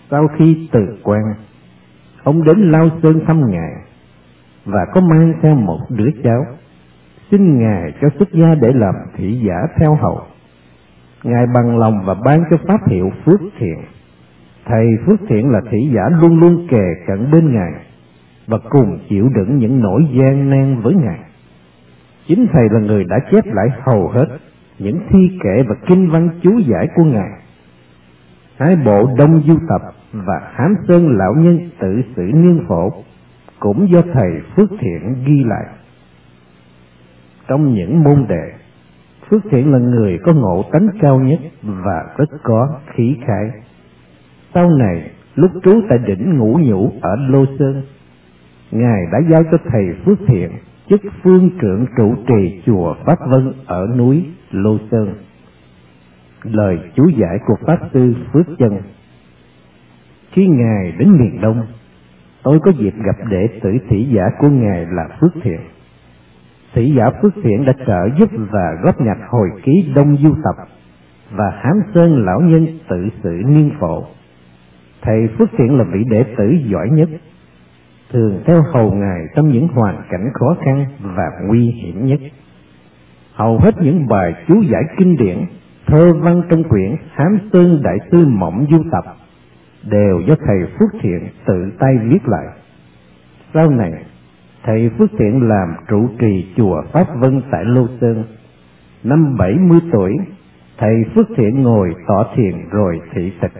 Sau khi từ quan, ông đến Lao Sơn thăm Ngài và có mang theo một đứa cháu, xin Ngài cho xuất gia để làm thị giả theo hầu. Ngài bằng lòng và ban cho pháp hiệu Phước Thiện. Thầy Phước Thiện là thị giả luôn luôn kề cận bên Ngài và cùng chịu đựng những nỗi gian nan với Ngài. Chính thầy là người đã chép lại hầu hết những thi kệ và kinh văn chú giải của Ngài. Hai bộ Đông Du Tập và Hám Sơn Lão Nhân Tự Sự Niên Phổ cũng do thầy Phước Thiện ghi lại. Trong những môn đệ, Phước Thiện là người có ngộ tánh cao nhất và rất có khí khái. Sau này, lúc trú tại đỉnh Ngũ Nhũ ở Lô Sơn, Ngài đã giao cho thầy Phước Thiện chức phương trưởng trụ trì chùa Pháp Vân ở núi Lô Sơn. Lời chú giải của Pháp Sư Phước Chân: khi Ngài đến miền Đông, tôi có dịp gặp đệ tử thị giả của Ngài là Phước Thiện. Thị giả Phước Thiện đã trợ giúp và góp nhặt hồi ký Đông Du Tập và Hám Sơn Lão Nhân Tự Sự Niên Phổ. Thầy Phước Thiện là vị đệ tử giỏi nhất, thường theo hầu Ngài trong những hoàn cảnh khó khăn và nguy hiểm nhất. Hầu hết những bài chú giải kinh điển, thơ văn trong quyển Hám Sơn Đại Sư Mộng Du Tập đều do thầy Phước Thiện tự tay viết lại. Sau này, thầy Phước Thiện làm trụ trì chùa Pháp Vân tại Lô Sơn. Năm 70 tuổi, thầy Phước Thiện ngồi tọa thiền rồi thị tịch.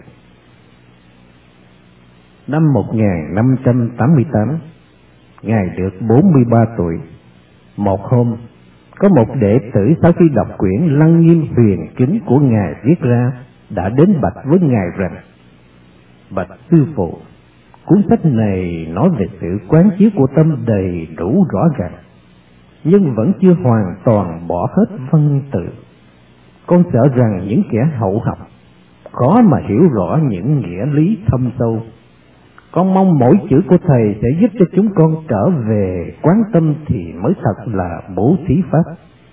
Năm 1588, Ngài được 43 tuổi. Một hôm, có một đệ tử sau khi đọc quyển Lăng Nghiêm Huyền Kính của Ngài viết ra đã đến bạch với Ngài rằng: bạch sư phụ, cuốn sách này nói về sự quán chiếu của tâm đầy đủ rõ ràng, nhưng vẫn chưa hoàn toàn bỏ hết văn tự. Con sợ rằng những kẻ hậu học khó mà hiểu rõ những nghĩa lý thâm sâu. Con mong mỗi chữ của thầy sẽ giúp cho chúng con trở về quán tâm thì mới thật là bố thí pháp.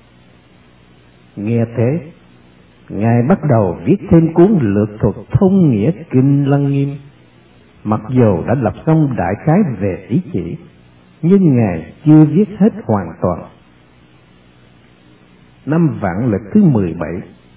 Nghe thế, Ngài bắt đầu viết thêm cuốn lược thuật thông nghĩa kinh Lăng Nghiêm. Mặc dù đã lập xong đại khái về ý chỉ, nhưng Ngài chưa viết hết hoàn toàn. Năm Vạn Lịch thứ 17,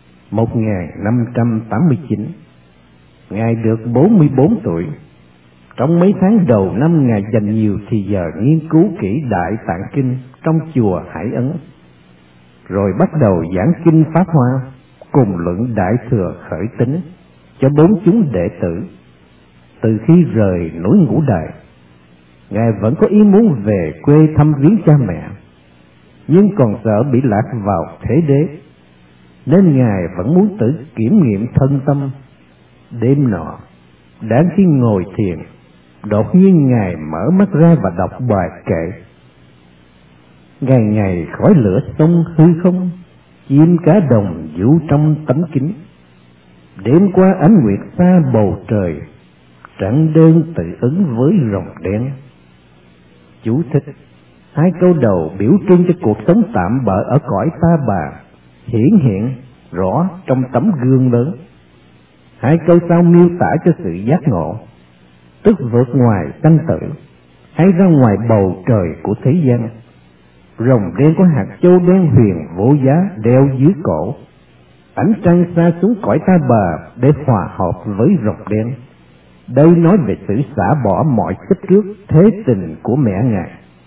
1589, Ngài được 44 tuổi. Trong mấy tháng đầu năm, Ngài dành nhiều thì giờ nghiên cứu kỹ Đại Tạng Kinh trong chùa Hải Ấn, rồi bắt đầu giảng kinh Pháp Hoa cùng luận Đại Thừa Khởi Tính cho 4 chúng đệ tử. Từ khi rời núi Ngũ Đài, Ngài vẫn có ý muốn về quê thăm viếng cha mẹ, nhưng còn sợ bị lạc vào thế đế, nên Ngài vẫn muốn tự kiểm nghiệm thân tâm. Đêm nọ, đang khi ngồi thiền, đột nhiên Ngài mở mắt ra và đọc bài kệ: ngày ngày khói lửa sông hư không, chim cá đồng vũ trong tấm kính. Đêm qua ánh nguyệt xa bầu trời, trắng đơn tự ứng với rồng đen. Chú thích: hai câu đầu biểu trưng cho cuộc sống tạm bợ ở cõi ta bà, hiển hiện rõ trong tấm gương lớn. Hai câu sau miêu tả cho sự giác ngộ, tức vượt ngoài sanh tử hay ra ngoài bầu trời của thế gian. Rồng đen có hạt châu đen huyền vô giá đeo dưới cổ, ánh trăng xa xuống cõi ta bà để hòa hợp với rồng đen. Đây nói về sự xả bỏ mọi chấp trước thế tình của mẹ Ngài.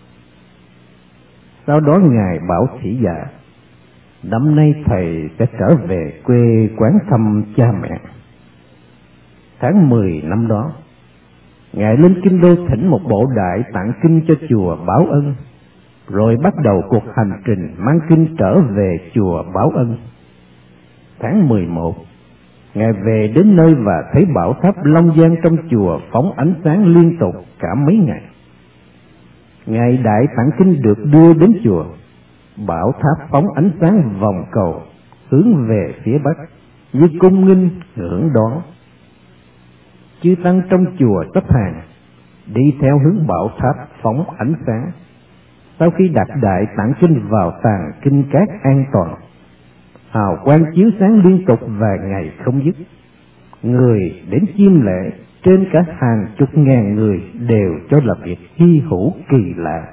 Sau đó Ngài bảo thị giả: năm nay thầy sẽ trở về quê quán thăm cha mẹ. Tháng 10 năm đó, Ngài lên Kinh Đô thỉnh một bộ Đại Tạng Kinh cho chùa Báo Ân, rồi bắt đầu cuộc hành trình mang kinh trở về chùa Báo Ân. Tháng 11, Ngài về đến nơi và thấy bảo tháp Long Giang trong chùa phóng ánh sáng liên tục cả mấy ngày. Ngày Đại Tạng Kinh được đưa đến chùa, bảo tháp phóng ánh sáng vòng cầu hướng về phía bắc như cung nghinh ngưỡng đón. Chư tăng trong chùa xếp hàng đi theo hướng bảo tháp phóng ánh sáng. Sau khi đặt Đại Tạng Kinh vào tàng kinh cát an toàn, hào quang chiếu sáng liên tục vài ngày không dứt. Người đến chiêm lễ trên cả hàng chục ngàn người đều cho là việc hy hữu kỳ lạ.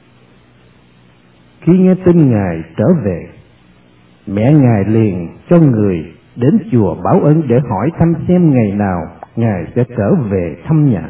Khi nghe tin Ngài trở về, mẹ Ngài liền cho người đến chùa Báo Ân để hỏi thăm xem ngày nào Ngài sẽ trở về thăm nhà.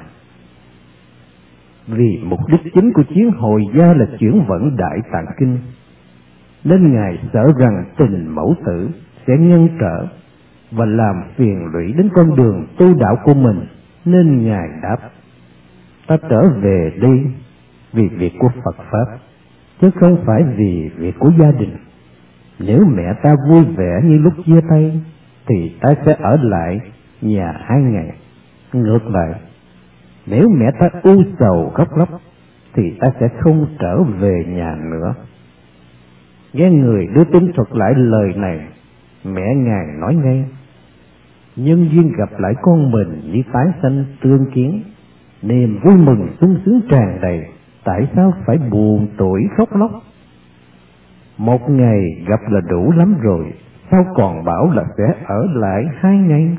Vì mục đích chính của chuyến hồi gia là chuyển vận Đại Tạng Kinh, nên Ngài sợ rằng tình mẫu tử sẽ ngăn trở và làm phiền lụy đến con đường tu đạo của mình, nên Ngài đáp: ta trở về đi vì việc của Phật Pháp, chứ không phải vì việc của gia đình. Nếu mẹ ta vui vẻ như lúc chia tay, thì ta sẽ ở lại nhà 2 ngày. Ngược lại, nếu mẹ ta u sầu khóc lóc, thì ta sẽ không trở về nhà nữa. Nghe người đưa tin thuật lại lời này, mẹ Ngài nói ngay: nhân duyên gặp lại con mình như tái sanh tương kiến, niềm vui mừng sung sướng tràn đầy, tại sao phải buồn tủi khóc lóc? Một ngày gặp là đủ lắm rồi, sao còn bảo là sẽ ở lại 2 ngày?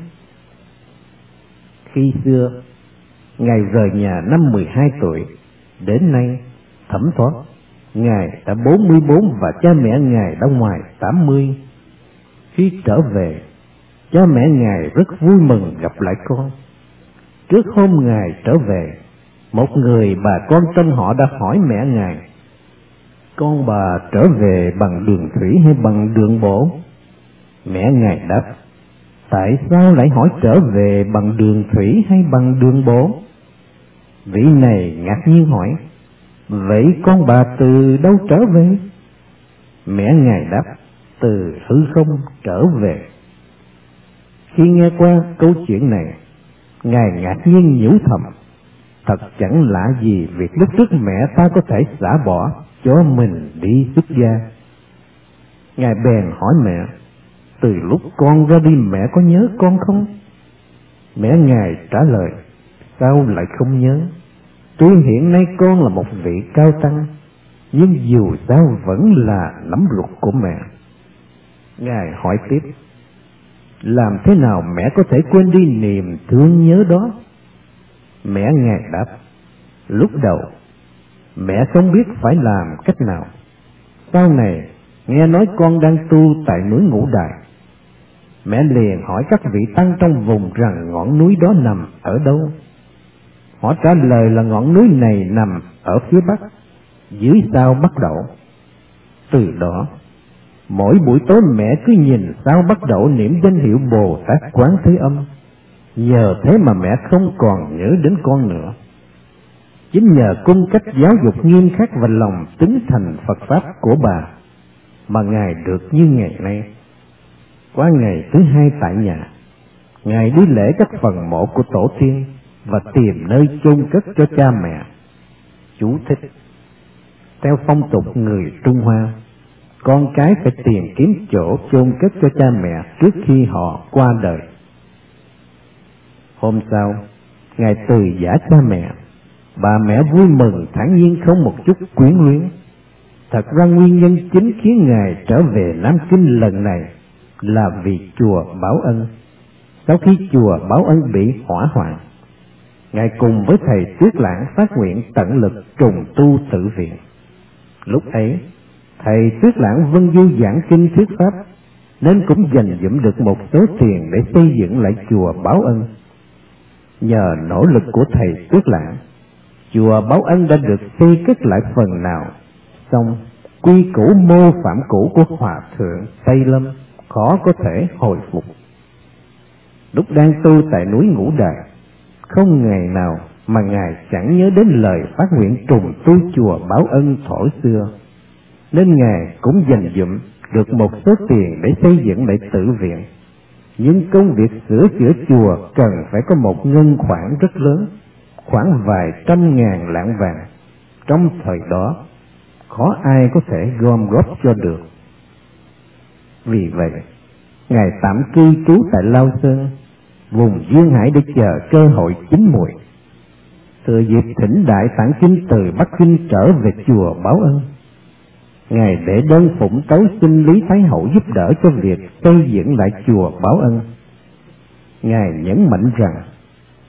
Khi xưa, Ngài rời nhà năm 12 tuổi, đến nay thẩm thoát Ngài đã 44 và cha mẹ Ngài đã ngoài 80. Khi trở về, cha mẹ Ngài rất vui mừng gặp lại con. Trước hôm Ngài trở về, một người bà con trong họ đã hỏi mẹ Ngài: con bà trở về bằng đường thủy hay bằng đường bộ? Mẹ Ngài đáp: tại sao lại hỏi trở về bằng đường thủy hay bằng đường bộ? Vị này ngạc nhiên hỏi: vậy con bà từ đâu trở về? Mẹ Ngài đáp: từ hư không trở về. Khi nghe qua câu chuyện này, Ngài ngạc nhiên nhủ thầm: thật chẳng lạ gì việc lúc trước mẹ ta có thể xả bỏ cho mình đi xuất gia. Ngài bèn hỏi mẹ: từ lúc con ra đi mẹ có nhớ con không? Mẹ Ngài trả lời: sao lại không nhớ? Tuy hiện nay con là một vị cao tăng, nhưng dù sao vẫn là nắm ruột của mẹ. Ngài hỏi tiếp: làm thế nào mẹ có thể quên đi niềm thương nhớ đó? Mẹ Ngài đáp: lúc đầu mẹ không biết phải làm cách nào. Sau này nghe nói con đang tu tại núi Ngũ Đài, mẹ liền hỏi các vị tăng trong vùng rằng ngọn núi đó nằm ở đâu. Họ trả lời là ngọn núi này nằm ở phía bắc, dưới sao Bắc Đẩu. Từ đó, mỗi buổi tối mẹ cứ nhìn sao Bắc Đẩu niệm danh hiệu Bồ Tát Quán Thế Âm. Nhờ thế mà mẹ không còn nhớ đến con nữa. Chính nhờ cung cách giáo dục nghiêm khắc và lòng tín thành Phật Pháp của bà mà Ngài được như ngày nay. Qua ngày thứ 2 tại nhà, Ngài đi lễ các phần mộ của tổ tiên và tìm nơi chôn cất cho cha mẹ. Chú thích: theo phong tục người Trung Hoa, con cái phải tìm kiếm chỗ chôn cất cho cha mẹ trước khi họ qua đời. Hôm sau, Ngài từ giả cha mẹ. Bà mẹ vui mừng thản nhiên không một chút quyến luyến. Thật ra nguyên nhân chính khiến Ngài trở về Nam Kinh lần này là vì chùa Báo Ân. Sau khi chùa Báo Ân bị hỏa hoạn, Ngài cùng với thầy Tuyết Lãng phát nguyện tận lực trùng tu tự viện. Lúc ấy, thầy Tuyết Lãng vân du giảng kinh thuyết pháp, nên cũng dành dụm được một số tiền để xây dựng lại chùa Báo Ân. Nhờ nỗ lực của thầy Tuyết Lãng, chùa Báo Ân đã được xây cất lại phần nào, song quy củ mô phạm cũ của Hòa Thượng Tây Lâm khó có thể hồi phục. Lúc đang tu tại núi Ngũ Đài, không ngày nào mà Ngài chẳng nhớ đến lời phát nguyện trùng tu chùa Báo Ân thổ xưa, nên Ngài cũng dành dụm được một số tiền để xây dựng lại tự viện. Nhưng công việc sửa chữa chùa cần phải có một ngân khoản rất lớn, khoảng vài trăm ngàn lạng vàng. Trong thời đó, khó ai có thể gom góp cho được. Vì vậy, Ngài tạm cư trú tại Lao Sơn, vùng duyên hải để chờ cơ hội chín muồi. Thừa dịp thỉnh Đại Tạng Kinh từ Bắc Kinh trở về chùa Báo Ân, Ngài để đơn phụng tấu xin Lý Thái Hậu giúp đỡ cho việc xây dựng lại chùa Báo Ân. Ngài nhấn mạnh rằng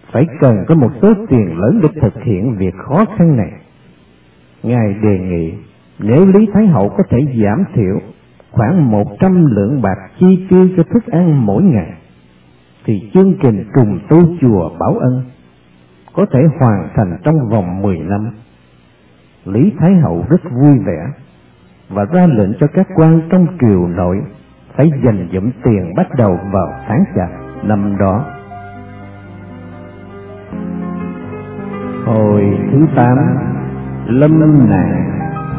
phải cần có một số tiền lớn để thực hiện việc khó khăn này. Ngài đề nghị nếu Lý Thái Hậu có thể giảm thiểu khoảng 100 lượng bạc chi tiêu cho thức ăn mỗi ngày, thì chương trình trùng tu chùa Bảo Ân có thể hoàn thành trong vòng 10 năm. Lý Thái Hậu rất vui vẻ và ra lệnh cho các quan trong triều nội phải dành dụm tiền bắt đầu vào tháng Chạp năm đó. Hồi thứ 8, lâm nạn.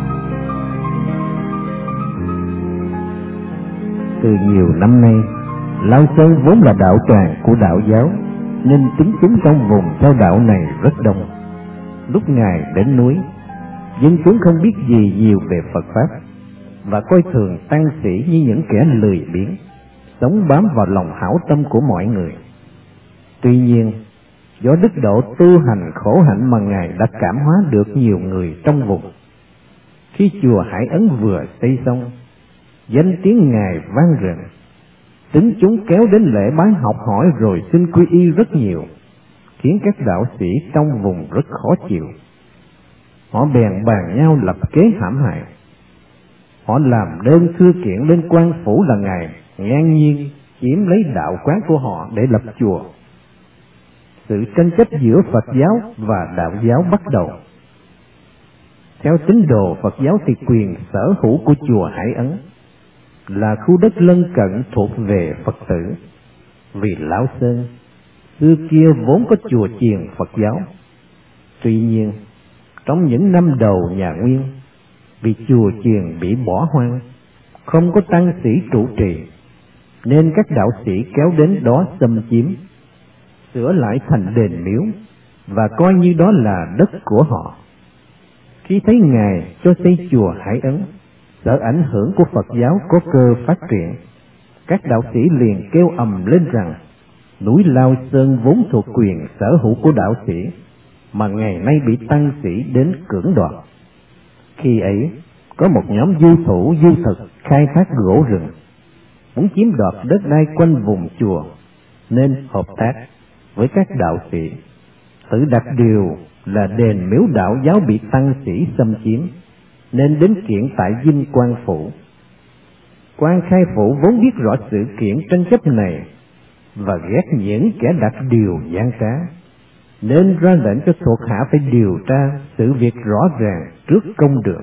Từ nhiều năm nay, Lao Sơn vốn là đạo tràng của đạo giáo, nên tín chúng trong vùng theo đạo này rất đông. Lúc Ngài đến núi, dân chúng không biết gì nhiều về Phật Pháp, và coi thường tăng sĩ như những kẻ lười biếng, sống bám vào lòng hảo tâm của mọi người. Tuy nhiên, do đức độ tu hành khổ hạnh mà Ngài đã cảm hóa được nhiều người trong vùng. Khi chùa Hải Ấn vừa xây xong, danh tiếng Ngài vang rền, tín chúng kéo đến lễ bái học hỏi rồi xin quy y rất nhiều, khiến các đạo sĩ trong vùng rất khó chịu. Họ bèn bàn nhau lập kế hãm hại. Họ làm đơn thư kiện lên quan phủ là Ngài ngang nhiên chiếm lấy đạo quán của họ để lập chùa. Sự tranh chấp giữa Phật giáo và đạo giáo bắt đầu. Theo tín đồ Phật giáo thì quyền sở hữu của chùa Hải Ấn là khu đất lân cận thuộc về Phật tử, vì Lão Sơn xưa kia vốn có chùa chiền Phật giáo. Tuy nhiên, trong những năm đầu nhà Nguyên, vì chùa chiền bị bỏ hoang, không có tăng sĩ trụ trì, nên các đạo sĩ kéo đến đó xâm chiếm, sửa lại thành đền miếu và coi như đó là đất của họ. Khi thấy Ngài cho xây chùa Hải Ấn, sợ ảnh hưởng của Phật giáo có cơ phát triển, các đạo sĩ liền kêu ầm lên rằng núi Lao Sơn vốn thuộc quyền sở hữu của đạo sĩ, mà ngày nay bị tăng sĩ đến cưỡng đoạt. Khi ấy, có một nhóm du thủ du thực khai thác gỗ rừng, muốn chiếm đoạt đất đai quanh vùng chùa, nên hợp tác với các đạo sĩ, tự đặt điều là đền miếu đạo giáo bị tăng sĩ xâm chiếm, nên đến kiện tại Dinh Quan Phủ. Quan Khai Phủ vốn biết rõ sự kiện tranh chấp này và ghét những kẻ đặt điều gian trá, nên ra lệnh cho thuộc hạ phải điều tra sự việc rõ ràng trước công đường.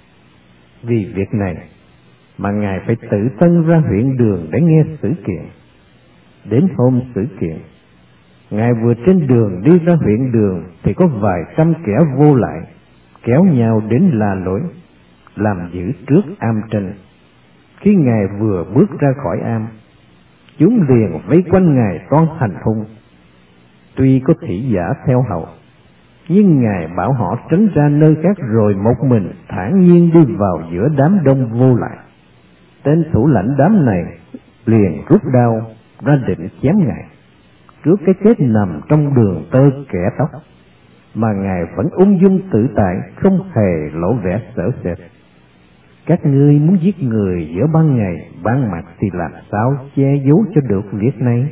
Vì việc này mà Ngài phải tự thân ra huyện đường để nghe xử kiện. Đến hôm xử kiện, Ngài vừa trên đường đi ra huyện đường thì có vài trăm kẻ vô lại kéo nhau đến la lối, làm giữ trước am tranh. Khi Ngài vừa bước ra khỏi am, chúng liền vây quanh Ngài toan hành hung. Tuy có thị giả theo hầu, nhưng Ngài bảo họ tránh ra nơi khác rồi một mình thản nhiên đi vào giữa đám đông vô lại. Tên thủ lãnh đám này liền rút đao ra định chém Ngài, trước cái chết nằm trong đường tơ kẻ tóc, mà Ngài vẫn ung dung tự tại, không hề lộ vẻ sợ sệt. Các ngươi muốn giết người giữa ban ngày, ban mặt thì làm sao che giấu cho được việc này?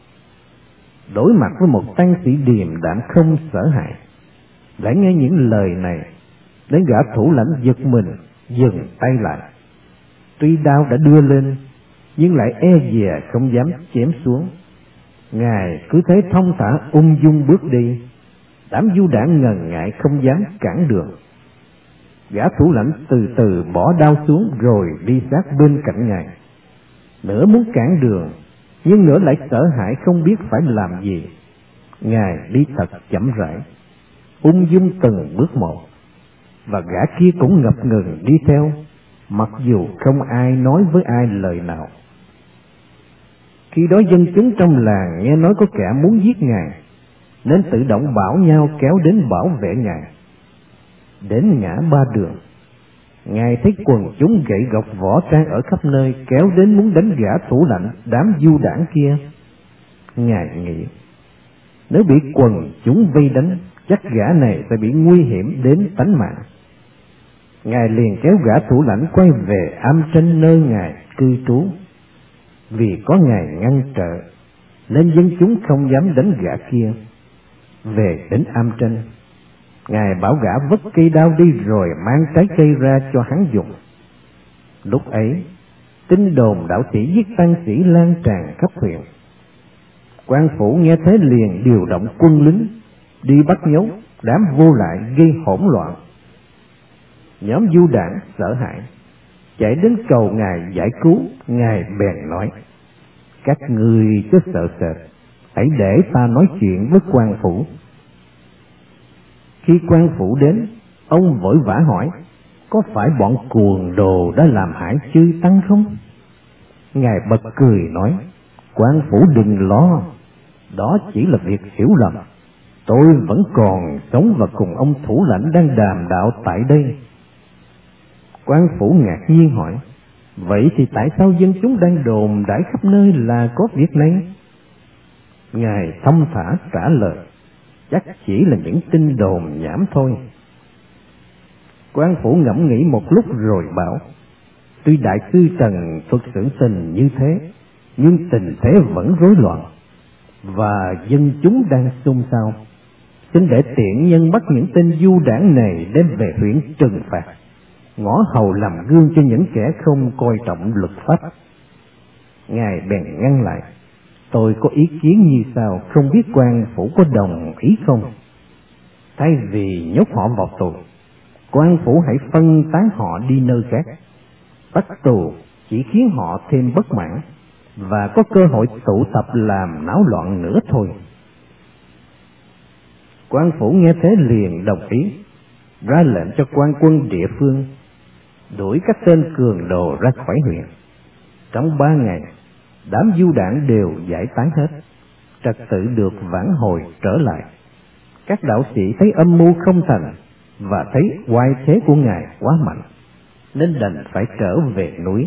Đối mặt với một tăng sĩ điềm đạm không sợ hãi, lại nghe những lời này, đến gã thủ lãnh giật mình dừng tay lại. Tuy đao đã đưa lên, nhưng lại e dè không dám chém xuống. Ngài cứ thế thong thả ung dung bước đi, đám du đảng ngần ngại không dám cản đường. Gã thủ lãnh từ từ bỏ đao xuống rồi đi sát bên cạnh Ngài, nửa muốn cản đường, nhưng nửa lại sợ hãi không biết phải làm gì. Ngài đi thật chậm rãi, ung dung từng bước một, và gã kia cũng ngập ngừng đi theo, mặc dù không ai nói với ai lời nào. Khi đó dân chúng trong làng nghe nói có kẻ muốn giết Ngài, nên tự động bảo nhau kéo đến bảo vệ Ngài. Đến ngã ba đường, Ngài thấy quần chúng gậy gộc võ trang ở khắp nơi kéo đến muốn đánh gã thủ lãnh đám du đảng kia. Ngài nghĩ, nếu bị quần chúng vây đánh, chắc gã này sẽ bị nguy hiểm đến tánh mạng. Ngài liền kéo gã thủ lãnh quay về am tranh nơi Ngài cư trú. Vì có Ngài ngăn trở, nên dân chúng không dám đánh gã kia, về đến Am Tranh. Ngài bảo gã vứt cây đao đi rồi mang trái cây ra cho hắn dùng. Lúc ấy, tin đồn đạo sĩ giết tăng sĩ lan tràn khắp huyện. Quan phủ nghe thế liền điều động quân lính đi bắt nhốt đám vô lại gây hỗn loạn. Nhóm du đảng sợ hãi chạy đến cầu ngài giải cứu. Ngài bèn nói: các ngươi cứ sợ sệt, hãy để ta nói chuyện với quan phủ. Khi quan phủ đến, ông vội vã hỏi: có phải bọn cuồng đồ đã làm hại chư tăng không? Ngài bật cười nói: quan phủ đừng lo, đó chỉ là việc hiểu lầm. Tôi vẫn còn sống và cùng ông thủ lãnh đang đàm đạo tại đây. Quan phủ ngạc nhiên hỏi: vậy thì tại sao dân chúng đang đồn đãi khắp nơi là có việc này? Ngài thong thả trả lời: chắc chỉ là những tin đồn nhảm thôi. Quan phủ ngẫm nghĩ một lúc rồi bảo: tuy đại sư Trần thuật sự tình như thế, nhưng tình thế vẫn rối loạn và dân chúng đang xôn xao. Xin để tiện nhân bắt những tên du đảng này đem về huyện trừng phạt, ngõ hầu làm gương cho những kẻ không coi trọng luật pháp. Ngài bèn ngăn lại: tôi có ý kiến như sau, không biết quan phủ có đồng ý không? Thay vì nhốt họ vào tù, quan phủ hãy phân tán họ đi nơi khác. Bắt tù chỉ khiến họ thêm bất mãn và có cơ hội tụ tập làm náo loạn nữa thôi. Quan phủ nghe thế liền đồng ý, ra lệnh cho quan quân địa phương đuổi các tên cường đồ ra khỏi huyện. Trong 3 ngày, đám du đảng đều giải tán hết, trật tự được vãn hồi trở lại. Các đạo sĩ thấy âm mưu không thành và thấy oai thế của ngài quá mạnh, nên đành phải trở về núi.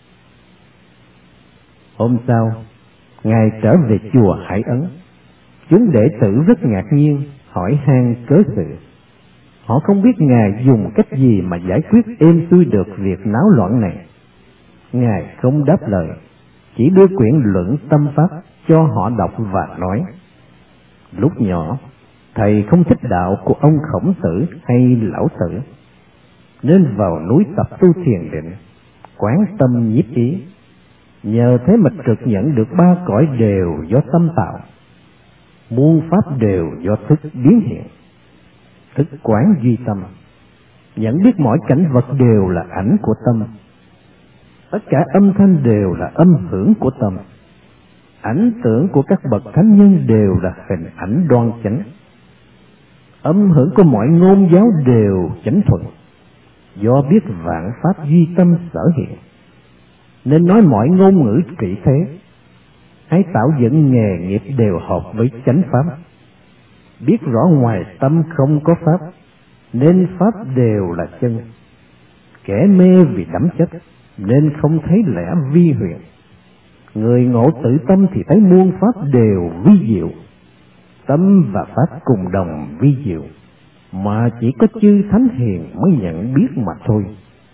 Hôm sau, ngài trở về chùa Hải Ấn. Chúng đệ tử rất ngạc nhiên, hỏi han cớ sự. Họ không biết ngài dùng cách gì mà giải quyết êm xuôi được việc náo loạn này. Ngài không đáp lời, chỉ đưa quyển Luận Tâm Pháp cho họ đọc và nói: lúc nhỏ, thầy không thích đạo của ông Khổng Tử hay Lão Tử, nên vào núi tập tu thiền định, quán tâm nhiếp ý. Nhờ thế mà trực nhận được 3 cõi đều do tâm tạo, muôn pháp đều do thức biến hiện. Thức quán duy tâm, nhận biết mọi cảnh vật đều là ảnh của tâm. Tất cả âm thanh đều là âm hưởng của tâm. Ảnh tưởng của các bậc thánh nhân đều là hình ảnh đoan chánh. Âm hưởng của mọi ngôn giáo đều chánh thuận, do biết vạn pháp duy tâm sở hiện, nên nói mọi ngôn ngữ trị thế. Hãy tạo dựng nghề nghiệp đều hợp với chánh pháp. Biết rõ ngoài tâm không có pháp, nên pháp đều là chân. Kẻ mê vì đắm chấp, nên không thấy lẽ vi huyền. Người ngộ tự tâm thì thấy muôn pháp đều vi diệu. Tâm và pháp cùng đồng vi diệu, mà chỉ có chư thánh hiền mới nhận biết mà thôi.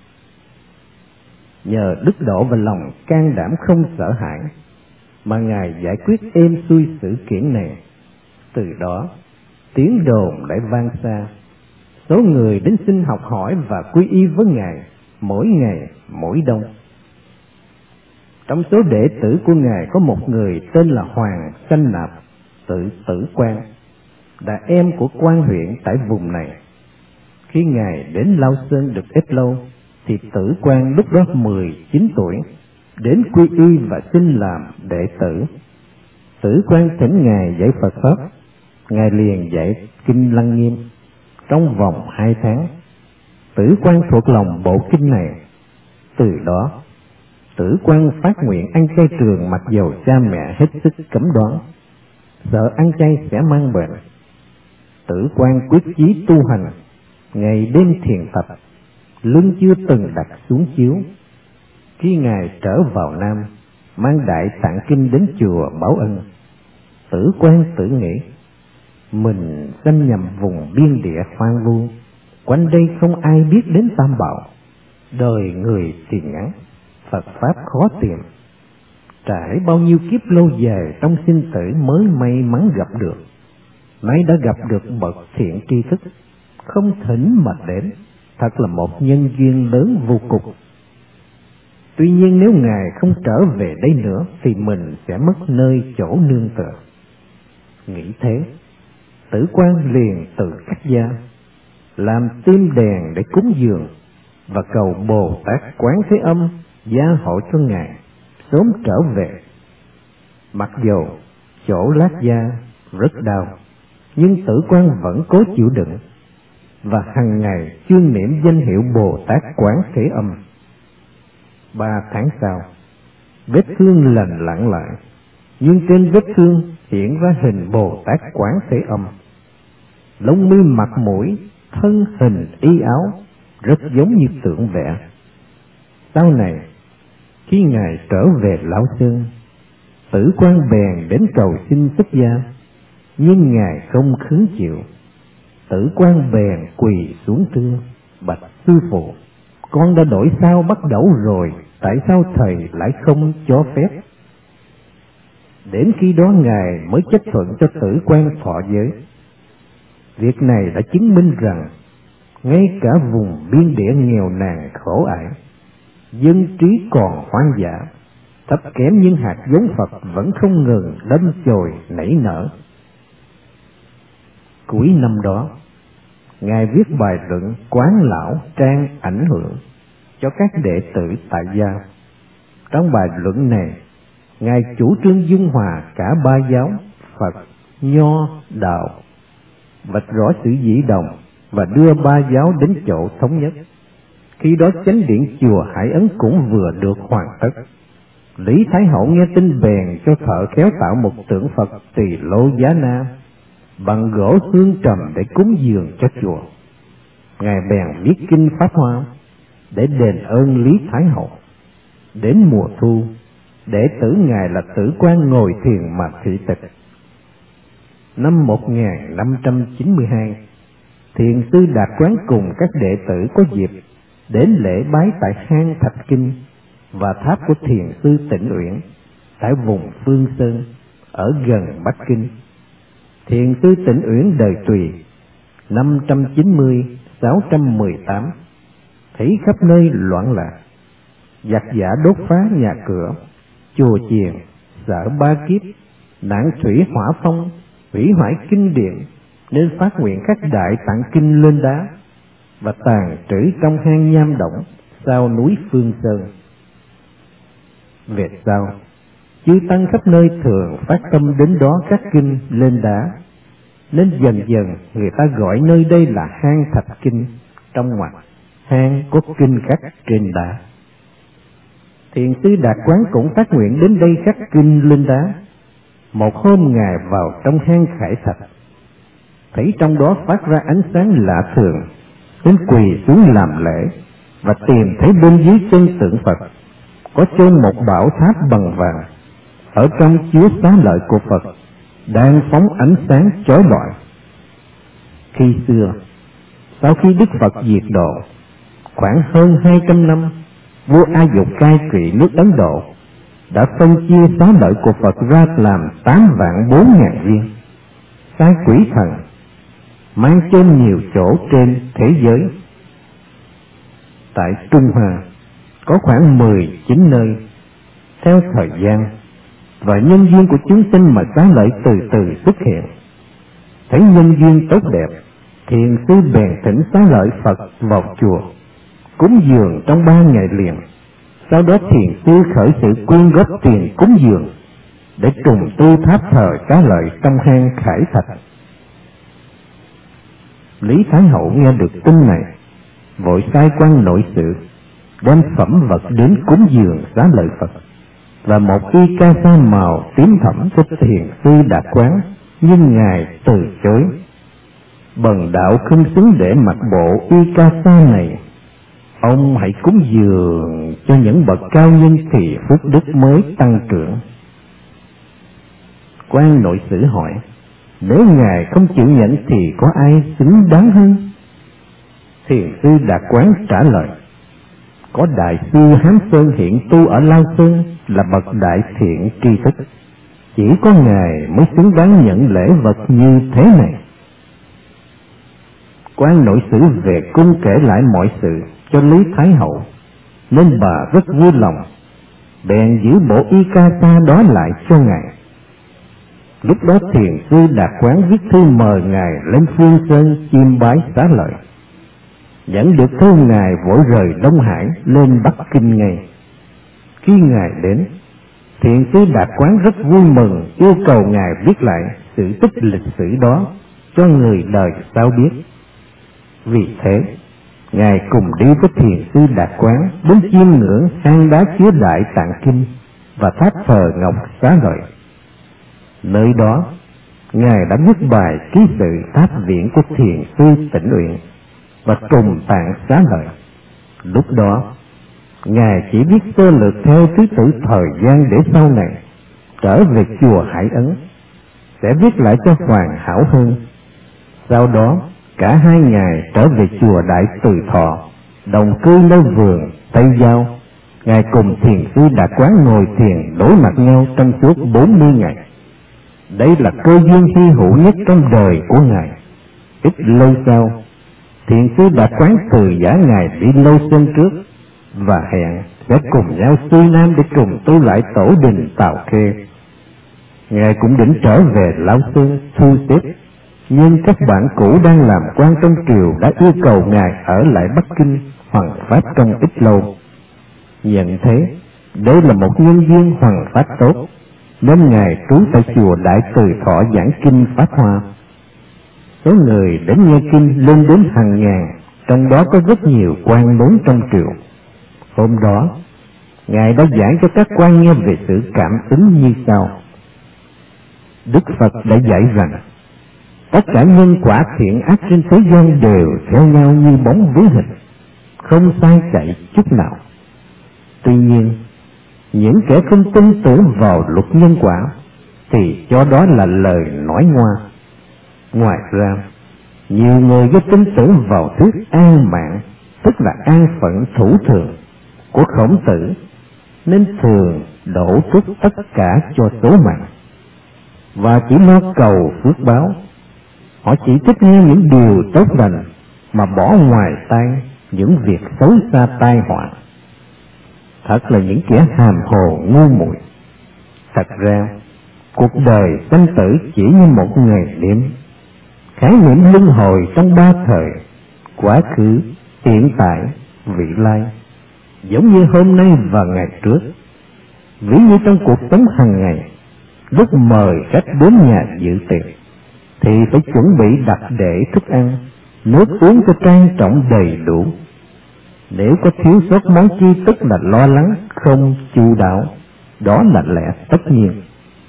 Nhờ đức độ và lòng can đảm không sợ hãi mà ngài giải quyết êm xuôi sự kiện này. Từ đó tiếng đồn lại vang xa, số người đến xin học hỏi và quy y với ngài mỗi ngày mỗi đông. Trong số đệ tử của ngài có một người tên là Hoàng Sanh Nạp, tự Tử Quan, là em của quan huyện tại vùng này. Khi ngài đến Lao Sơn được ít lâu thì Tử Quan lúc đó 19 tuổi, đến quy y và xin làm đệ tử. Tử Quan thỉnh ngài dạy Phật pháp, ngài liền dạy kinh Lăng Nghiêm. Trong vòng 2 tháng, Tử Quan thuộc lòng bộ kinh này. Từ đó, Tử Quan phát nguyện ăn chay trường, mặc dầu cha mẹ hết sức cấm đoán, sợ ăn chay sẽ mang bệnh. Tử Quan quyết chí tu hành, ngày đêm thiền tập, lưng chưa từng đặt xuống chiếu. Khi ngài trở vào Nam, mang Đại Tạng Kinh đến chùa báo ân, Tử Quan tự nghĩ: mình sanh nhầm vùng biên địa hoang vu, quanh đây không ai biết đến Tam Bảo. Đời người thì ngắn, Phật pháp khó tìm, trải bao nhiêu kiếp lâu dài trong sinh tử mới may mắn gặp được. nay đã gặp được bậc thiện tri thức, không thỉnh mà đến, thật là một nhân duyên lớn vô cùng. Tuy nhiên nếu Ngài không trở về đây nữa thì mình sẽ mất nơi chỗ nương tựa. Nghĩ thế, Tử Quan liền tự cắt da, làm tim đèn để cúng dường và cầu Bồ Tát Quán Thế Âm gia hộ cho Ngài sớm trở về. Mặc dù chỗ lát da rất đau, nhưng Tử Quan vẫn cố chịu đựng và hằng ngày chuyên niệm danh hiệu Bồ Tát Quán Thế Âm. 3 tháng sau, vết thương lành lặn lại, nhưng trên vết thương hiện ra hình Bồ Tát Quán Thế Âm. Lông mi mặt mũi, thân hình y áo rất giống như tượng vẽ. Sau này, khi Ngài trở về Lão Sơn, Tử Quan bèn đến cầu xin xuất gia, nhưng Ngài không khứng chịu. Tử Quan bèn quỳ xuống thưa: bạch sư phụ, con đã đổi sao bắt đầu rồi, tại sao thầy lại không cho phép? Đến khi đó Ngài mới chấp thuận cho Tử Quan thọ giới. Việc này đã chứng minh rằng ngay cả vùng biên địa nghèo nàn khổ ải, dân trí còn hoang dã, thấp kém nhưng hạt giống Phật vẫn không ngừng đâm chồi nảy nở. Cuối năm đó, Ngài viết bài luận Quán Lão Trang ảnh hưởng cho các đệ tử tại gia. Trong bài luận này, Ngài chủ trương dung hòa cả ba giáo Phật, Nho, Đạo, vạch rõ sự dĩ đồng và đưa ba giáo đến chỗ thống nhất. Khi đó chánh điện chùa Hải Ấn cũng vừa được hoàn tất. Lý Thái Hậu nghe tin bèn cho thợ khéo tạo một tượng Phật Tỳ Lô Giá Na bằng gỗ hương trầm để cúng dường cho chùa. Ngài bèn viết kinh Pháp Hoa để đền ơn Lý Thái Hậu. Đến mùa thu, đệ tử Ngài là Tử Quan ngồi thiền mà thị tịch. Năm 1592, Thiền sư Đạt Quán cùng các đệ tử có dịp đến lễ bái tại hang Thạch Kinh và tháp của thiền sư Tịnh Uyển tại vùng Phương Sơn ở gần Bắc Kinh. Thiền sư Tịnh Uyển đời Tùy 590-618, thấy khắp nơi loạn lạc, giặc giả đốt phá nhà cửa, chùa chiền, sợ ba kiếp, nạn thủy hỏa phong, hủy hoại kinh điển, nên phát nguyện khắc đại tạng kinh lên đá và tàn trữ trong hang Nham Động sau núi Phương Sơn. Về sau, chư tăng khắp nơi thường phát tâm đến đó khắc kinh lên đá, nên dần dần người ta gọi nơi đây là hang Thạch Kinh, trong ngoặc hang có kinh khắc trên đá. Thiền sư Đạt Quán cũng phát nguyện đến đây khắc kinh lên đá. Một hôm Ngài vào trong hang Khải Thạch, thấy trong đó phát ra ánh sáng lạ thường, nên quỳ xuống làm lễ và tìm thấy bên dưới chân tượng Phật có chôn một bảo tháp bằng vàng, ở trong chứa xá lợi của Phật đang phóng ánh sáng chói lọi. Khi xưa, sau khi Đức Phật diệt độ, khoảng hơn 200 năm, vua A Dục cai trị nước Ấn Độ đã phân chia xá lợi của Phật ra làm 8.400.000 viên, sai quỷ thần mang trên nhiều chỗ trên thế giới. Tại Trung Hoa có khoảng 19 nơi. Theo thời gian và nhân duyên của chúng sinh mà xá lợi từ từ xuất hiện. Thấy nhân duyên tốt đẹp, thiền sư bèn thỉnh xá lợi Phật vào chùa cúng dường trong 3 ngày liền. Sau đó thiền sư khởi sự quyên góp tiền cúng dường để trùng tu tháp thờ xá lợi trong hang Khải Thạch. Lý Thái Hậu nghe được tin này, vội sai quan nội sự đem phẩm vật đến cúng dường xá lợi Phật và một y ca sa màu tím thẫm cho thiền sư Đạt Quán, nhưng Ngài từ chối. Bần đạo không xứng để mặc bộ y ca sa này, ông hãy cúng dường cho những bậc cao nhân thì phúc đức mới tăng trưởng. Quan nội sử hỏi: nếu Ngài không chịu nhận thì có ai xứng đáng hơn? Thiền sư Đạt Quán trả lời: có đại sư Hán Sơn hiện tu ở Lao Sơn là bậc đại thiện tri thức, chỉ có Ngài mới xứng đáng nhận lễ vật như thế này. Quan nội sử về cung kể lại mọi sự cho Lý Thái Hậu, nên bà rất vui lòng, bèn giữ bộ y ca sa đó lại cho Ngài. Lúc đó thiền sư Đạt Quán viết thư mời Ngài lên Phương Sơn chiêm bái xá lợi. Dẫn được thư, Ngài vội rời Đông Hải lên Bắc Kinh ngay. Khi Ngài đến, thiền sư Đạt Quán rất vui mừng, yêu cầu Ngài viết lại sự tích lịch sử đó cho người đời sau biết. Vì thế, Ngài cùng đi với thiền sư Đạt Quán đến chiêm ngưỡng hang đá chứa Đại Tạng Kinh và tháp thờ ngọc xá lợi. Nơi đó, Ngài đã viết bài ký sự tháp viện của thiền sư Tĩnh Uyển và trùng tạng xá lợi. Lúc đó, Ngài chỉ viết sơ lược theo thứ tự thời gian để sau này trở về chùa Hải Ấn sẽ viết lại cho hoàn hảo hơn. Sau đó, cả hai Ngài trở về chùa Đại Từ Thọ, đồng cư nơi vườn Tây Giao. Ngài cùng thiền sư Đạt Quán ngồi thiền đối mặt nhau trong suốt 40 ngày. Đây là cơ duyên hy hữu nhất trong đời của Ngài. Ít lâu sau, thiền sư Đạt Quán từ giả Ngài đi Lâu Sơn trước và hẹn sẽ cùng nhau xuôi Nam để trùng tu lại tổ đình Tào Khê. Ngài cũng định trở về Lão Sơn thu xếp, nhưng các bạn cũ đang làm quan trong triều đã yêu cầu Ngài ở lại Bắc Kinh hoằng pháp trong ít lâu. Nhận thế, đây là một nhân duyên hoằng pháp tốt, nên Ngài trú tại chùa Đại Từ Thọ giảng kinh Pháp Hoa. Số người đến nghe kinh lên đến hàng ngàn, trong đó có rất nhiều quan lớn trong triều. Hôm đó, Ngài đã giảng cho các quan nghe về sự cảm ứng như sau. Đức Phật đã dạy rằng, tất cả nhân quả thiện ác trên thế gian đều theo nhau như bóng với hình, không sai chạy chút nào. Tuy nhiên, những kẻ không tin tưởng vào luật nhân quả thì cho đó là lời nói ngoa. Ngoài ra, nhiều người do tin tưởng vào thuyết an mạng, tức là an phận thủ thường của Khổng Tử, nên thường đổ phước tất cả cho số mạng và chỉ lo cầu phước báo. Họ chỉ thích nghe những điều tốt lành mà bỏ ngoài tai những việc xấu xa tai họa. Thật là những kẻ hàm hồ ngu muội. Thật ra, cuộc đời sanh tử chỉ như một ngày đêm. Khái niệm luân hồi trong ba thời, quá khứ, hiện tại, vị lai, giống như hôm nay và ngày trước. Ví như trong cuộc sống hàng ngày, lúc mời khách đến nhà dự tiệc thì phải chuẩn bị đặt để thức ăn, nước uống cho trang trọng đầy đủ. Nếu có thiếu sót món chi tức là lo lắng không chu đáo, đó là lẽ tất nhiên.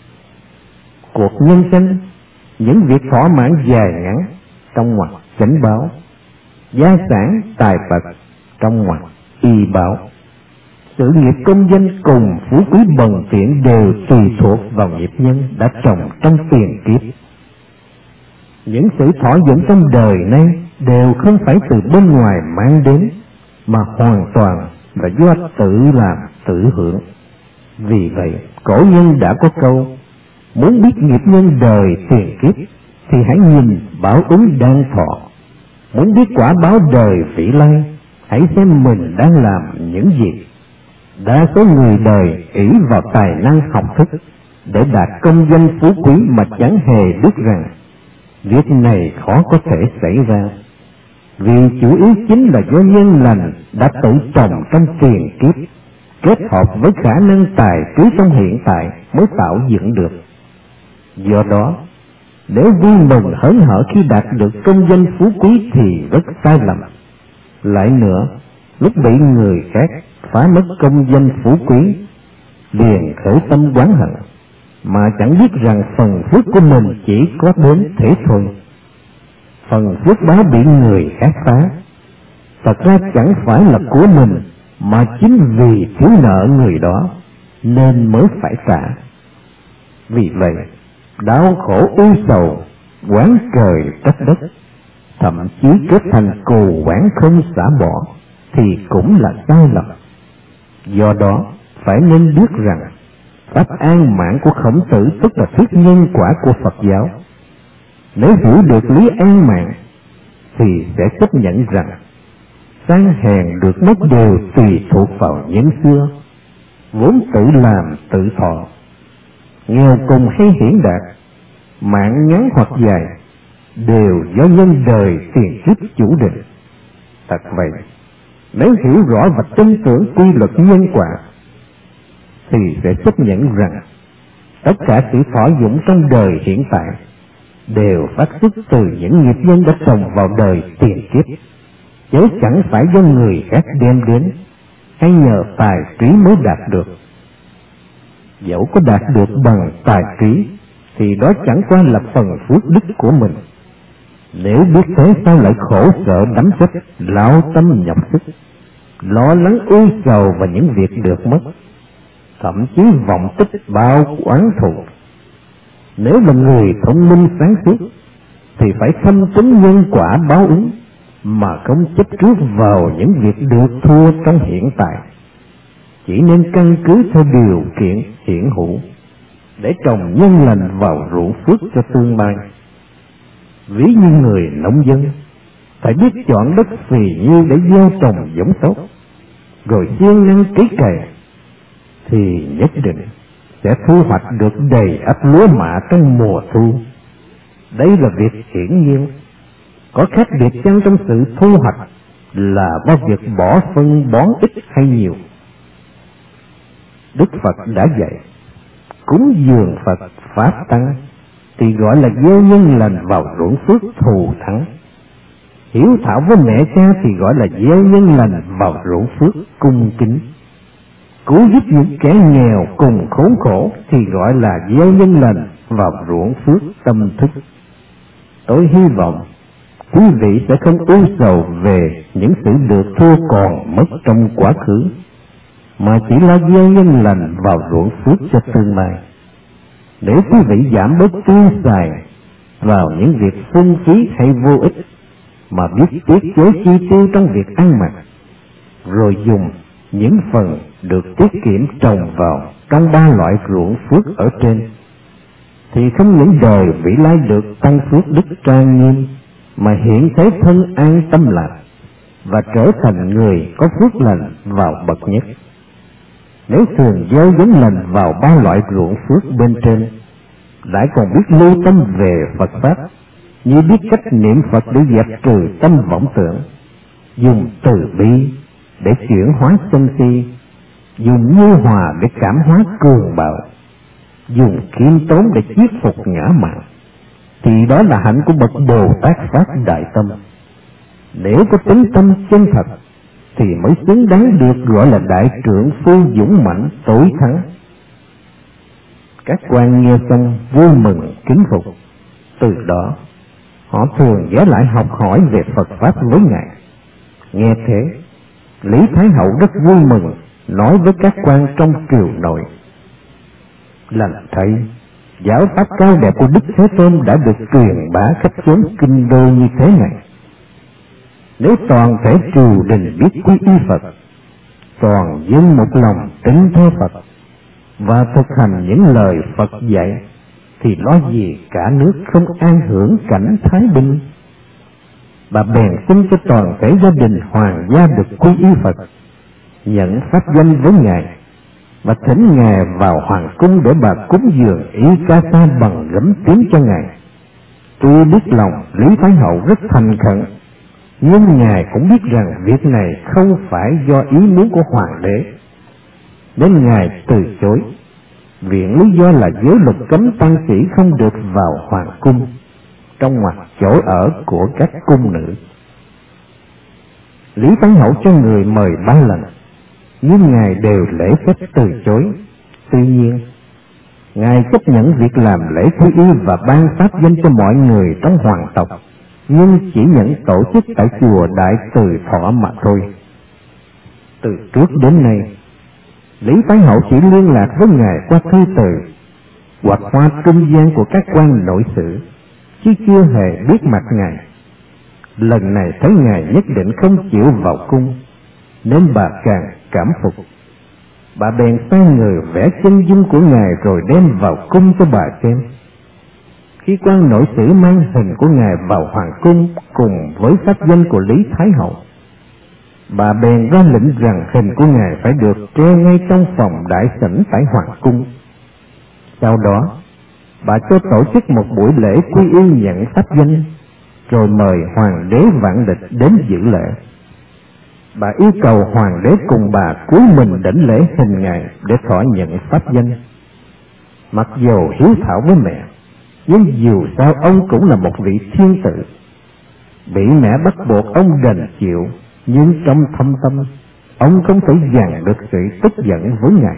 Cuộc nhân sinh, những việc thỏa mãn dài ngắn trong ngoặc chánh báo, gia sản tài vật trong ngoặc y báo, sự nghiệp công danh cùng phú quý bần tiện đều tùy thuộc vào nghiệp nhân đã trồng trong tiền kiếp. Những sự thỏa dụng trong đời này đều không phải từ bên ngoài mang đến, mà hoàn toàn là do tự làm tự hưởng. Vì vậy, cổ nhân đã có câu, muốn biết nghiệp nhân đời tiền kiếp thì hãy nhìn báo ứng đang thọ. Muốn biết quả báo đời vị lai, hãy xem mình đang làm những gì. Đa số người đời ỷ vào tài năng học thức để đạt công danh phú quý mà chẳng hề biết rằng việc này khó có thể xảy ra, vì chủ yếu chính là do nhân lành đã tự trồng trong tiền kiếp, kết hợp với khả năng tài trí trong hiện tại mới tạo dựng được. Do đó, nếu vui mừng hớn hở khi đạt được công danh phú quý thì rất sai lầm. Lại nữa, lúc bị người khác phá mất công danh phú quý, liền khởi tâm oán hận, mà chẳng biết rằng phần phước của mình chỉ có đến thế thôi. Phần phước báo bị người khác phá, thật ra chẳng phải là của mình, mà chính vì thiếu nợ người đó nên mới phải trả. Vì vậy, đau khổ u sầu, oán trời trách đất, thậm chí kết thành cù oán không xả bỏ, thì cũng là sai lầm. Do đó, phải nên biết rằng Pháp an mạng của Khổng Tử tức là thuyết nhân quả của Phật giáo. Nếu hiểu được lý an mạng thì sẽ chấp nhận rằng sang hèn được mất đều tùy thuộc vào nhân xưa, vốn tự làm tự thọ. Nghèo cùng hay hiển đạt, mạng ngắn hoặc dài, đều do nhân đời tiền kiếp chủ định. Thật vậy, nếu hiểu rõ và tin tưởng quy luật nhân quả thì sẽ chấp nhận rằng tất cả sự thọ dụng trong đời hiện tại đều phát xuất từ những nghiệp nhân đã trồng vào đời tiền kiếp, chứ chẳng phải do người khác đem đến hay nhờ tài trí mới đạt được. Dẫu có đạt được bằng tài trí thì đó chẳng qua là phần phước đức của mình. Nếu biết thế sao lại khổ sở đắm chết, lao tâm nhọc sức, lo lắng ưu sầu và những việc được mất, thậm chí vọng tích bao oán thù. Nếu là người thông minh sáng suốt thì phải thâm tín nhân quả báo ứng, mà không chấp trước vào những việc được thua trong hiện tại. Chỉ nên căn cứ theo điều kiện hiện hữu để trồng nhân lành vào ruộng phước cho tương lai. Ví như người nông dân phải biết chọn đất phì nhiêu để gieo trồng giống tốt, rồi siêng năng cấy cày, thì nhất định sẽ thu hoạch được đầy ắp lúa mạ trong mùa thu. Đây là việc hiển nhiên. Có khác biệt chăng trong sự thu hoạch là bao việc bỏ phân bón ít hay nhiều? Đức Phật đã dạy, cúng dường Phật Pháp Tăng thì gọi là gieo nhân lành vào ruộng phước thù thắng. Hiếu thảo với mẹ cha thì gọi là gieo nhân lành vào ruộng phước cung kính. Cứu giúp những kẻ nghèo cùng khốn khổ thì gọi là gieo nhân lành vào ruộng phước tâm thức. Tôi hy vọng quý vị sẽ không ưu sầu về những sự được thua còn mất trong quá khứ, mà chỉ lo gieo nhân lành vào ruộng phước cho tương lai. Để quý vị giảm bớt tiêu xài vào những việc phung phí hay vô ích, mà biết tiết chế chi tiêu trong việc ăn mặc, rồi dùng những phần được tiết kiệm trồng vào trong 3 loại ruộng phước ở trên, thì không những đời vị lai được tăng phước đức trang nghiêm, mà hiện thế thân an tâm lạc và trở thành người có phước lành vào bậc nhất. Nếu thường gieo giống lành vào 3 loại ruộng phước bên trên, lại còn biết lưu tâm về Phật Pháp, như biết cách niệm Phật để dẹp trừ tâm vọng tưởng, dùng từ bi để chuyển hóa sân si, dùng nhu hòa để cảm hóa cường bạo, dùng khiêm tốn để chiết phục ngã mạn, thì đó là hạnh của bậc Bồ Tát phát đại tâm. Nếu có tính tâm chân thật thì mới xứng đáng được gọi là đại trượng phu dũng mãnh tối thắng. Các quan nghe xong vui mừng kính phục. Từ đó họ thường ghé lại học hỏi về Phật Pháp với Ngài. Nghe thế, Lý Thái Hậu rất vui mừng, nói với các quan trong triều nội: lành thay, giáo pháp cao đẹp của Đức Thế Tôn đã được truyền bá khắp chốn kinh đô như thế này. Nếu toàn thể triều đình biết quy y Phật, toàn dân một lòng tín theo Phật và thực hành những lời Phật dạy, thì lo gì cả nước không an hưởng cảnh thái bình. Bà bèn xin cho toàn thể gia đình hoàng gia được quy y Phật, nhận pháp danh với Ngài, và thỉnh Ngài vào hoàng cung để bà cúng dường y ca sa bằng gấm tím cho Ngài. Tuy biết lòng Lý Thái Hậu rất thành khẩn, nhưng Ngài cũng biết rằng việc này không phải do ý muốn của hoàng đế, nên Ngài từ chối, viện lý do là giới luật cấm tăng sĩ không được vào hoàng cung trong ngoặc chỗ ở của các cung nữ. Lý Thái Hậu cho người mời 3 lần, nhưng Ngài đều lễ phép từ chối. Tuy nhiên, Ngài chấp nhận việc làm lễ quy y và ban pháp danh cho mọi người trong hoàng tộc, nhưng chỉ nhận tổ chức tại chùa Đại Từ Thọ mà thôi. Từ trước đến nay, Lý Thái Hậu chỉ liên lạc với Ngài qua thư từ hoặc qua trung gian của các quan nội sự, chứ chưa hề biết mặt Ngài. Lần này thấy Ngài nhất định không chịu vào cung, nên bà càng cảm phục. Bà bèn sai người vẽ chân dung của Ngài rồi đem vào cung cho bà xem. Khi quan nội sử mang hình của Ngài vào hoàng cung cùng với pháp danh của Lý Thái Hậu, bà bèn ra lệnh rằng hình của Ngài phải được treo ngay trong phòng đại sảnh tại hoàng cung. Sau đó, bà cho tổ chức một buổi lễ quy y nhận pháp danh, rồi mời hoàng đế Vạn Lịch đến dự lễ. Bà yêu cầu hoàng đế cùng bà cúi mình đảnh lễ hình Ngài để thọ nhận pháp danh. Mặc dù hiếu thảo với mẹ, nhưng dù sao ông cũng là một vị thiên tử. Bị mẹ bắt buộc ông đành chịu, nhưng trong thâm tâm, ông không thể dằn được sự tức giận với Ngài.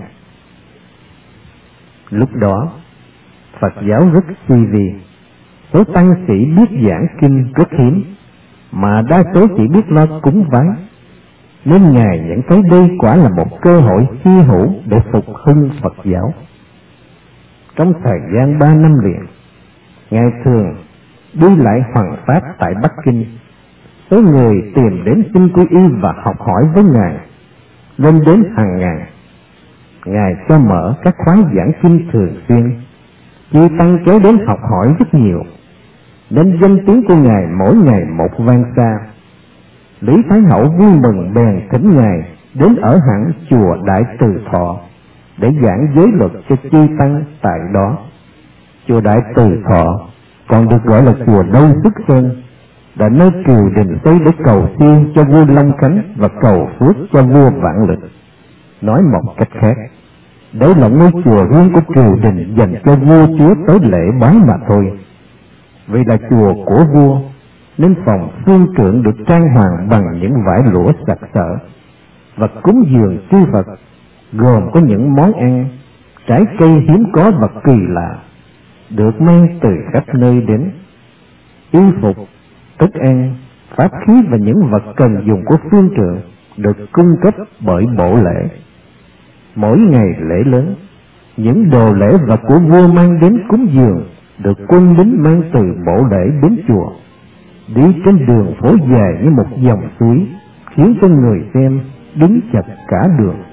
Lúc đó, Phật giáo rất suy vi, số tăng sĩ biết giảng kinh rất hiếm, mà đa số chỉ biết lo cúng vái, nên Ngài nhận thấy đây quả là một cơ hội hy hữu để phục hưng Phật giáo. Trong thời gian 3 năm liền, Ngài thường đi lại hoằng pháp tại Bắc Kinh. Số người tìm đến xin quy y và học hỏi với Ngài lên đến hàng ngàn. Ngài cho mở các khóa giảng kinh thường xuyên, chư tăng kéo đến học hỏi rất nhiều, nên danh tiếng của Ngài mỗi ngày một vang xa. Lý Thái Hậu vui mừng bèn thỉnh Ngài đến ở hẳn chùa Đại Từ Thọ để giảng giới luật cho chư tăng tại đó. Chùa Đại Từ Thọ còn được gọi là chùa Đâu Sức Sơn, là nơi triều đình xây để cầu siêu cho vua Long Khánh và cầu phước cho vua Vạn Lịch. Nói một cách khác, đấy là ngôi chùa riêng của triều đình dành cho vua chúa tới lễ bái mà thôi. Vì là chùa của vua, nên phòng phương trượng được trang hoàng bằng những vải lụa sặc sỡ, và cúng dường chư Phật gồm có những món ăn, trái cây hiếm có và kỳ lạ, được mang từ khắp nơi đến. Y phục, thức ăn, pháp khí và những vật cần dùng của phương trượng được cung cấp bởi bộ lễ. Mỗi ngày lễ lớn, những đồ lễ vật của vua mang đến cúng dường được quân lính mang từ bộ lễ đến chùa, đi trên đường phố dài như một dòng suối, khiến cho người xem đứng chật cả đường.